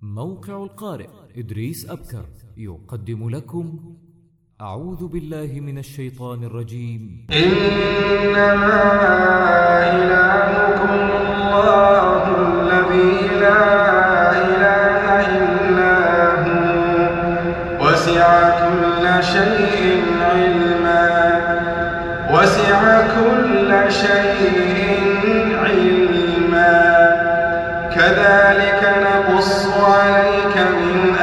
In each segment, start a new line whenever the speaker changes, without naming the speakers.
موقع القارئ إدريس أبكر يقدم لكم أعوذ بالله من الشيطان الرجيم.
إنما إلهكم الله الذي لا إله إلا هو وسع كل شيء علما كذلك نقص عليك من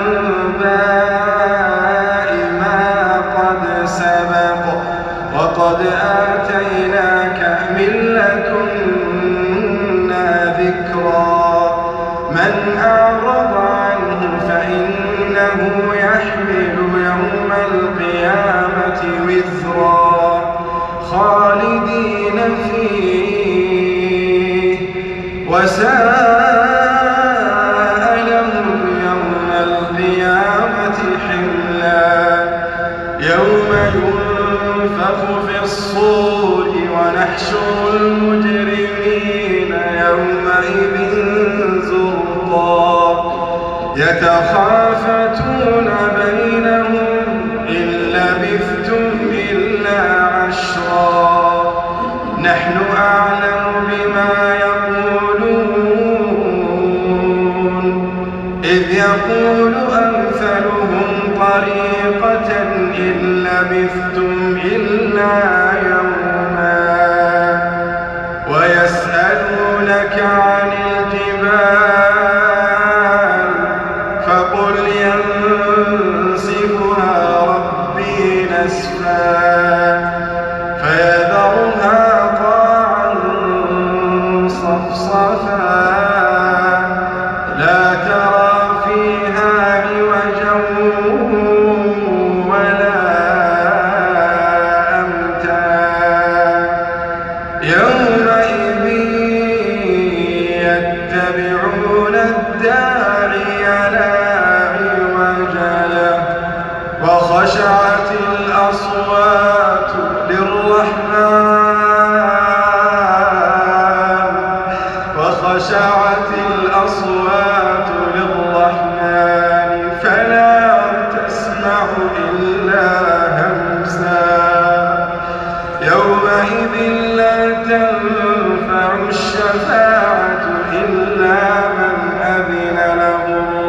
أنباء ما قد سبق وقد آتيناك من لدنا ذكرا من أعرض عنه فإنه يحمل يوم القيامة وزرا خالدين فيه وساء لهم يوم القيامة حملا يوم ينفخ في الصور ونحشر المجرمين يومئذ زرقا يتخافتون بينهم إن لبثتم إلا عشرا نحن أعلم بما يقولون إذ يقول أمثلهم طريقة إن لبثتم إلا يوما ويسألونك عن الجبال فقل ينسفها ربي نسفا فيذرها قاعا صفصفا لا ترى فيها عوجا ولا أمتا يومئذ يتبعون الداعي لا عوج له وخشعت الأصوات للرحمن فلا تسمع إلا همسا يومئذ لا تنفع الشفاعة إلا من أذن له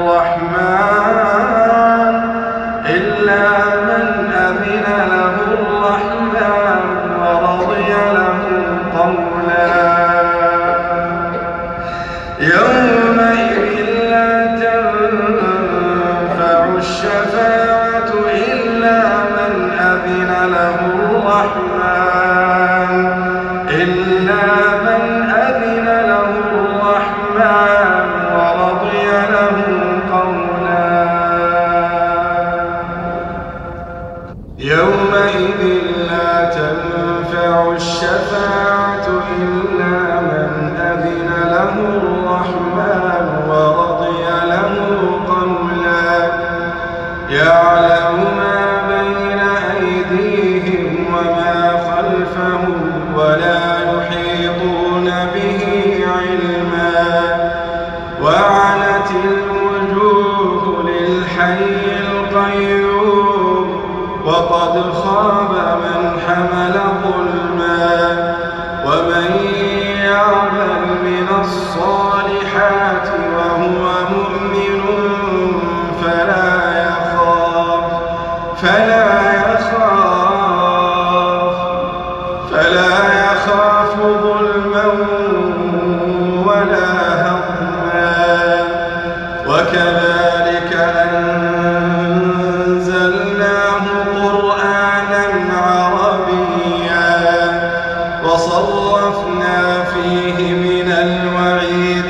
الرحمن ورضي له قولا يومئذ لا تنفع الشفاعة إلا من أذن له الرحمن ورضي له قولا يومئذ لا تنفع الشفاعة إلا من أذن له الرحمن ورضي له قولا يعلم ما بين أيديهم وما خلفهم ولا يحيطون به علما وعنت الوجوه للحي القيوم وقد خاب من حمل ظلما ومن يعمل من الصالحات وهو مؤمن فلا يخاف ظلما ولا هضما وكذلك أنزلناه قرآنا عربيا وصرفنا فيه من الوعيد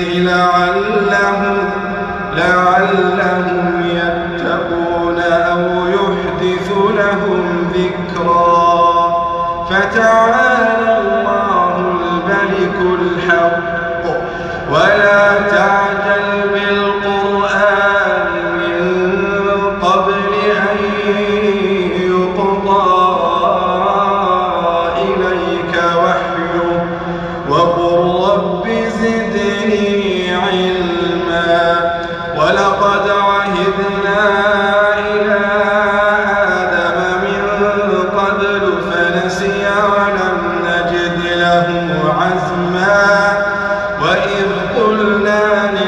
لعلهم يتقون أو يحدث لهم ذكرا فتعالى الله الملك الحق ولا تعجل بالقرآن من ولقد عهدنا إلى آدم من قبل فنسي ولم نجد له عزما وإذ قلنا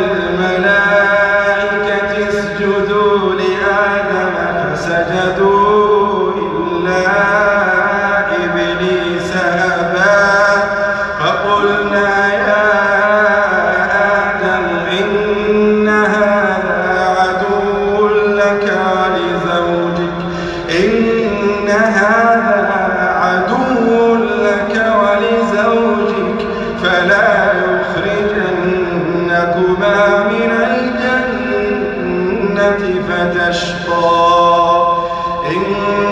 للملائكة اسجدوا لآدم فسجدوا إلا إبليس أبى فقلنا يا آدم إن هذا عدو لك ولزوجك فلا يخرجنكما من الجنة فتشقى إن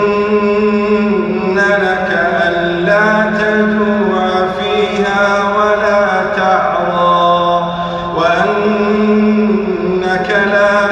لك ألا تجوع فيها ولا تعرى وأنك لا